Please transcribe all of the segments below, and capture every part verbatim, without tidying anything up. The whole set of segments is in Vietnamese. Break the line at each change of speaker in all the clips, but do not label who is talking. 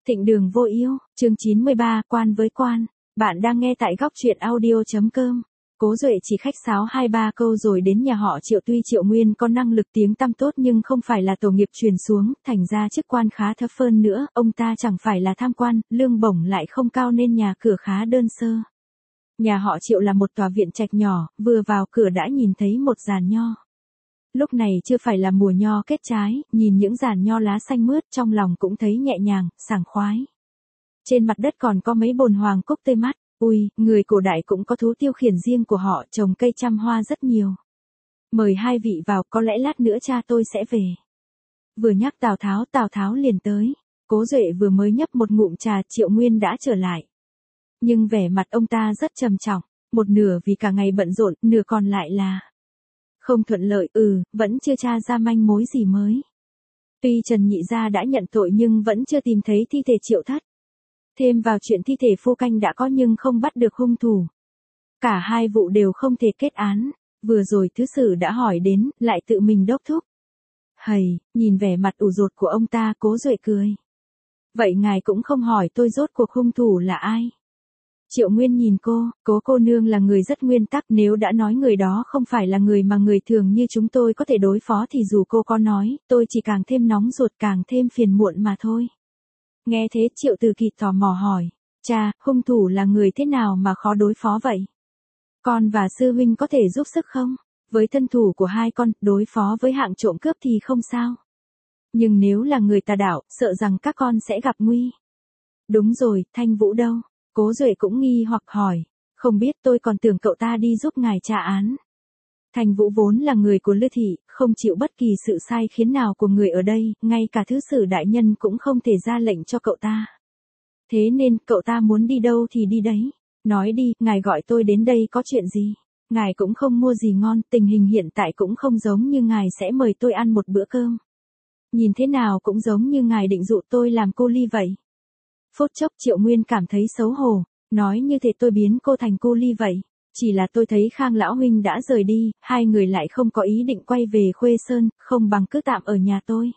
Thịnh đường vô ưu, chương chín mươi ba, quan với quan. Bạn đang nghe tại góc truyện audio chấm com. Cố Duệ chỉ khách sáo hai ba câu rồi đến nhà họ Triệu. Tuy Triệu Nguyên có năng lực tiếng tăm tốt nhưng không phải là tổ nghiệp truyền xuống, thành ra chức quan khá thấp hơn nữa, ông ta chẳng phải là tham quan, lương bổng lại không cao nên nhà cửa khá đơn sơ. Nhà họ Triệu là một tòa viện trạch nhỏ, vừa vào cửa đã nhìn thấy một giàn nho. Lúc này chưa phải là mùa nho kết trái, nhìn những giàn nho lá xanh mướt trong lòng cũng thấy nhẹ nhàng, sảng khoái. Trên mặt đất còn có mấy bồn hoàng cúc tươi mát, ui, người cổ đại cũng có thú tiêu khiển riêng của họ, trồng cây trăm hoa rất nhiều. Mời hai vị vào, có lẽ lát nữa cha tôi sẽ về. Vừa nhắc Tào Tháo, Tào Tháo liền tới. Cố Duệ vừa mới nhấp một ngụm trà, Triệu Nguyên đã trở lại. Nhưng vẻ mặt ông ta rất trầm trọng, một nửa vì cả ngày bận rộn, nửa còn lại là không thuận lợi, ừ, vẫn chưa tra ra manh mối gì mới. Tuy Trần Nhị Gia đã nhận tội nhưng vẫn chưa tìm thấy thi thể Triệu Thất. Thêm vào chuyện thi thể Phu Canh đã có nhưng không bắt được hung thủ. Cả hai vụ đều không thể kết án, vừa rồi thứ sử đã hỏi đến, lại tự mình đốc thúc. Hầy, nhìn vẻ mặt ủ rột của ông ta, Cố Duệ cười. Vậy ngài cũng không hỏi tôi rốt cuộc hung thủ là ai? Triệu Nguyên nhìn cô, Cố cô nương là người rất nguyên tắc, nếu đã nói người đó không phải là người mà người thường như chúng tôi có thể đối phó thì dù cô có nói, tôi chỉ càng thêm nóng ruột càng thêm phiền muộn mà thôi. Nghe thế Triệu Từ Kỳ tò mò hỏi, cha, hung thủ là người thế nào mà khó đối phó vậy? Con và sư huynh có thể giúp sức không? Với thân thủ của hai con, đối phó với hạng trộm cướp thì không sao. Nhưng nếu là người tà đạo, sợ rằng các con sẽ gặp nguy. Đúng rồi, Thanh Vũ đâu? Cố Duệ cũng nghi hoặc hỏi, không biết, tôi còn tưởng cậu ta đi giúp ngài tra án. Thành Vũ vốn là người của Lư Thị, không chịu bất kỳ sự sai khiến nào của người ở đây, ngay cả thứ sử đại nhân cũng không thể ra lệnh cho cậu ta. Thế nên, cậu ta muốn đi đâu thì đi đấy. Nói đi, ngài gọi tôi đến đây có chuyện gì? Ngài cũng không mua gì ngon, tình hình hiện tại cũng không giống như ngài sẽ mời tôi ăn một bữa cơm. Nhìn thế nào cũng giống như ngài định dụ tôi làm cô ly vậy. Phút chốc Triệu Nguyên cảm thấy xấu hổ, nói như thế tôi biến cô thành cô ly vậy. Chỉ là tôi thấy Khang lão huynh đã rời đi, hai người lại không có ý định quay về Khuê Sơn, không bằng cứ tạm ở nhà tôi.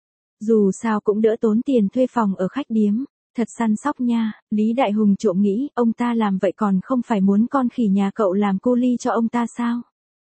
Dù sao cũng đỡ tốn tiền thuê phòng ở khách điếm, thật săn sóc nha. Lý Đại Hùng trộm nghĩ, ông ta làm vậy còn không phải muốn con khỉ nhà cậu làm cô ly cho ông ta sao?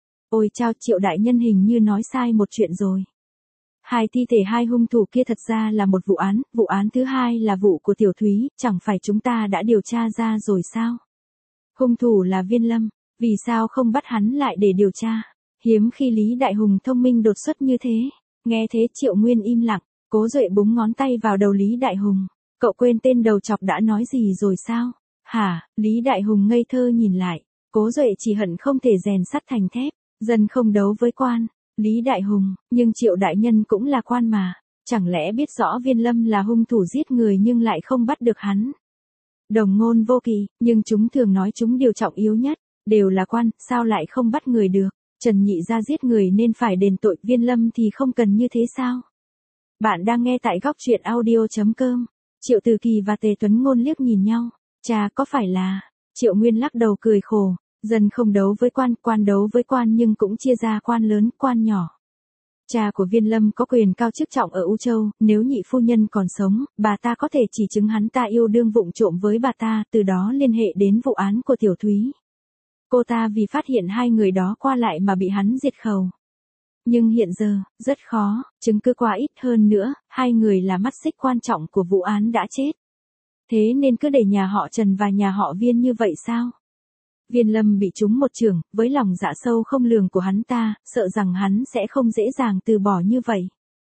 Ôi chao, Triệu đại nhân hình như nói sai một chuyện rồi. Hai thi thể hai hung thủ kia thật ra là một vụ án, vụ án thứ hai là vụ của Tiểu Thúy, chẳng phải chúng ta đã điều tra ra rồi sao? Hung thủ là Viên Lâm, vì sao không bắt hắn lại để điều tra? Hiếm khi Lý Đại Hùng thông minh đột xuất như thế. Nghe thế Triệu Nguyên im lặng, Cố Duệ búng ngón tay vào đầu Lý Đại Hùng. Cậu quên tên đầu chọc đã nói gì rồi sao? Hả? Lý Đại Hùng ngây thơ nhìn lại, Cố Duệ chỉ hận không thể rèn sắt thành thép, dân không đấu với quan. Lý Đại Hùng, nhưng Triệu đại nhân cũng là quan mà, chẳng lẽ biết rõ Viên Lâm là hung thủ giết người nhưng lại không bắt được hắn? Đồng ngôn vô kỵ, nhưng chúng thường nói chúng điều trọng yếu nhất, đều là quan, sao lại không bắt người được? Trần Nhị Gia giết người nên phải đền tội, Viên Lâm thì không cần như thế sao? Bạn đang nghe tại góc truyện audio chấm com. Triệu Từ Kỳ và Tề Tuấn Ngôn liếc nhìn nhau, cha có phải là? Triệu Nguyên lắc đầu cười khổ. Dân không đấu với quan, quan đấu với quan nhưng cũng chia ra quan lớn, quan nhỏ. Cha của Viên Lâm có quyền cao chức trọng ở U Châu, nếu nhị phu nhân còn sống, bà ta có thể chỉ chứng hắn ta yêu đương vụng trộm với bà ta, từ đó liên hệ đến vụ án của Tiểu Thúy. Cô ta vì phát hiện hai người đó qua lại mà bị hắn diệt khẩu. Nhưng hiện giờ, rất khó, chứng cứ quá ít, hơn nữa, hai người là mắt xích quan trọng của vụ án đã chết. Thế nên cứ để nhà họ Trần và nhà họ Viên như vậy sao? Viên Lâm bị trúng một chưởng, với lòng dạ sâu không lường của hắn ta, sợ rằng hắn sẽ không dễ dàng từ bỏ như vậy.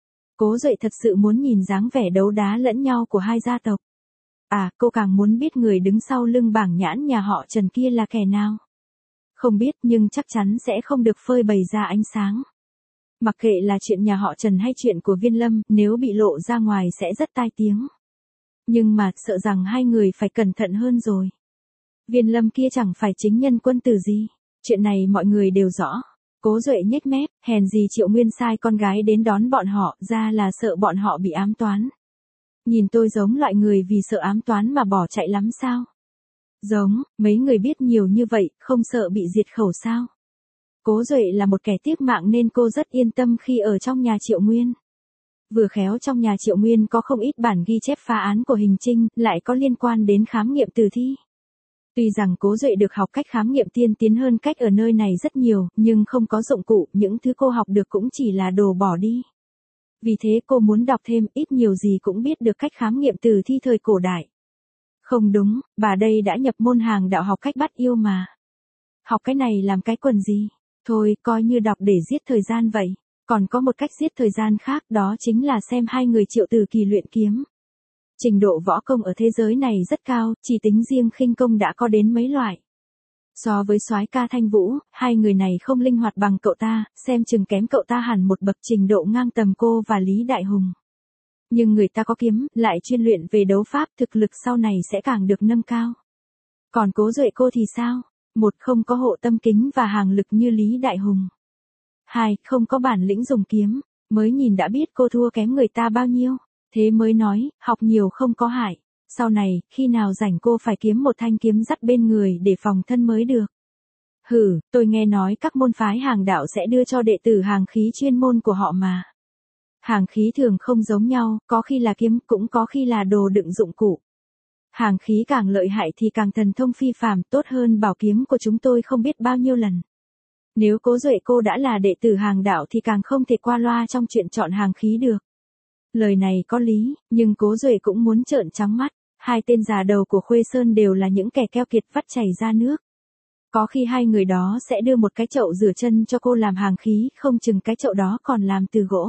Cố Duệ thật sự muốn nhìn dáng vẻ đấu đá lẫn nhau của hai gia tộc. À, cô càng muốn biết người đứng sau lưng bảng nhãn nhà họ Trần kia là kẻ nào. Không biết nhưng chắc chắn sẽ không được phơi bày ra ánh sáng. Mặc kệ là chuyện nhà họ Trần hay chuyện của Viên Lâm, nếu bị lộ ra ngoài sẽ rất tai tiếng. Nhưng mà, sợ rằng hai người phải cẩn thận hơn rồi. Viên Lâm kia chẳng phải chính nhân quân tử gì. Chuyện này mọi người đều rõ. Cố Duệ nhếch mép, hèn gì Triệu Nguyên sai con gái đến đón bọn họ, ra là sợ bọn họ bị ám toán. Nhìn tôi giống loại người vì sợ ám toán mà bỏ chạy lắm sao? Giống, mấy người biết nhiều như vậy, không sợ bị diệt khẩu sao? Cố Duệ là một kẻ tiếc mạng nên cô rất yên tâm khi ở trong nhà Triệu Nguyên. Vừa khéo trong nhà Triệu Nguyên có không ít bản ghi chép phá án của Hình Trinh, lại có liên quan đến khám nghiệm tử thi. Tuy rằng Cố Duệ được học cách khám nghiệm tiên tiến hơn cách ở nơi này rất nhiều, nhưng không có dụng cụ, những thứ cô học được cũng chỉ là đồ bỏ đi. Vì thế cô muốn đọc thêm, ít nhiều gì cũng biết được cách khám nghiệm tử thi thời cổ đại. Không đúng, bà đây đã nhập môn hàng đạo học cách bắt yêu mà. Học cái này làm cái quần gì? Thôi, coi như đọc để giết thời gian vậy. Còn có một cách giết thời gian khác, đó chính là xem hai người Triệu Tử Kỳ luyện kiếm. Trình độ võ công ở thế giới này rất cao, chỉ tính riêng khinh công đã có đến mấy loại. So với soái ca Thanh Vũ, hai người này không linh hoạt bằng cậu ta, xem chừng kém cậu ta hẳn một bậc, trình độ ngang tầm cô và Lý Đại Hùng. Nhưng người ta có kiếm, lại chuyên luyện về đấu pháp, thực lực sau này sẽ càng được nâng cao. Còn Cố Duệ cô thì sao? Một, không có hộ tâm kính và hàng lực như Lý Đại Hùng. Hai, không có bản lĩnh dùng kiếm, mới nhìn đã biết cô thua kém người ta bao nhiêu. Thế mới nói, học nhiều không có hại. Sau này, khi nào rảnh cô phải kiếm một thanh kiếm dắt bên người để phòng thân mới được. Hử, tôi nghe nói các môn phái hàng đạo sẽ đưa cho đệ tử hàng khí chuyên môn của họ mà. Hàng khí thường không giống nhau, có khi là kiếm, cũng có khi là đồ đựng dụng cụ. Hàng khí càng lợi hại thì càng thần thông phi phàm, tốt hơn bảo kiếm của chúng tôi không biết bao nhiêu lần. Nếu Cố Duệ cô đã là đệ tử hàng đạo thì càng không thể qua loa trong chuyện chọn hàng khí được. Lời này có lý, nhưng Cố Duệ cũng muốn trợn trắng mắt. Hai tên già đầu của Khuê Sơn đều là những kẻ keo kiệt vắt chảy ra nước. Có khi hai người đó sẽ đưa một cái chậu rửa chân cho cô làm hàng khí, không chừng cái chậu đó còn làm từ gỗ.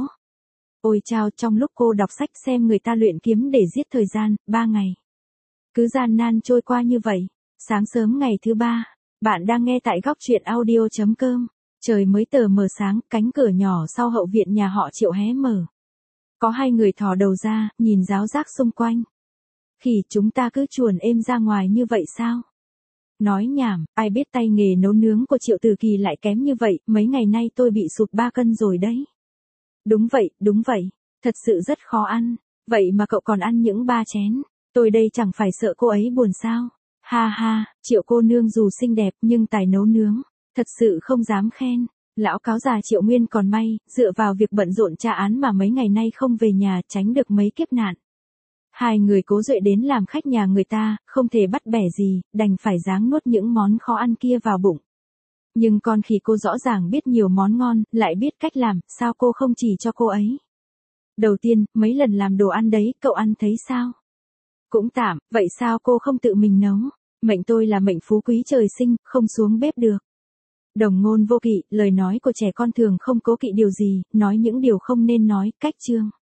Ôi chao, trong lúc cô đọc sách xem người ta luyện kiếm để giết thời gian, ba ngày. Cứ gian nan trôi qua như vậy. Sáng sớm ngày thứ ba, bạn đang nghe tại góc truyện audio chấm com. Trời mới tờ mờ sáng, cánh cửa nhỏ sau hậu viện nhà họ Triệu hé mở. Có hai người thò đầu ra, nhìn ráo rác xung quanh. Khỉ, chúng ta cứ chuồn êm ra ngoài như vậy sao? Nói nhảm, ai biết tay nghề nấu nướng của Triệu Tử Kỳ lại kém như vậy, mấy ngày nay tôi bị sụt ba cân rồi đấy. Đúng vậy, đúng vậy, thật sự rất khó ăn, vậy mà cậu còn ăn những ba chén, tôi đây chẳng phải sợ cô ấy buồn sao? Ha ha, Triệu cô nương dù xinh đẹp nhưng tài nấu nướng, thật sự không dám khen. Lão cáo già Triệu Nguyên còn may, dựa vào việc bận rộn tra án mà mấy ngày nay không về nhà, tránh được mấy kiếp nạn. Hai người Cố Duệ đến làm khách nhà người ta, không thể bắt bẻ gì, đành phải ráng nuốt những món khó ăn kia vào bụng. Nhưng con khỉ cô rõ ràng biết nhiều món ngon, lại biết cách làm, sao cô không chỉ cho cô ấy? Đầu tiên, mấy lần làm đồ ăn đấy, cậu ăn thấy sao? Cũng tạm, vậy sao cô không tự mình nấu? Mệnh tôi là mệnh phú quý trời sinh, không xuống bếp được. Đồng ngôn vô kỵ, lời nói của trẻ con thường không cố kỵ điều gì, nói những điều không nên nói, cách chương.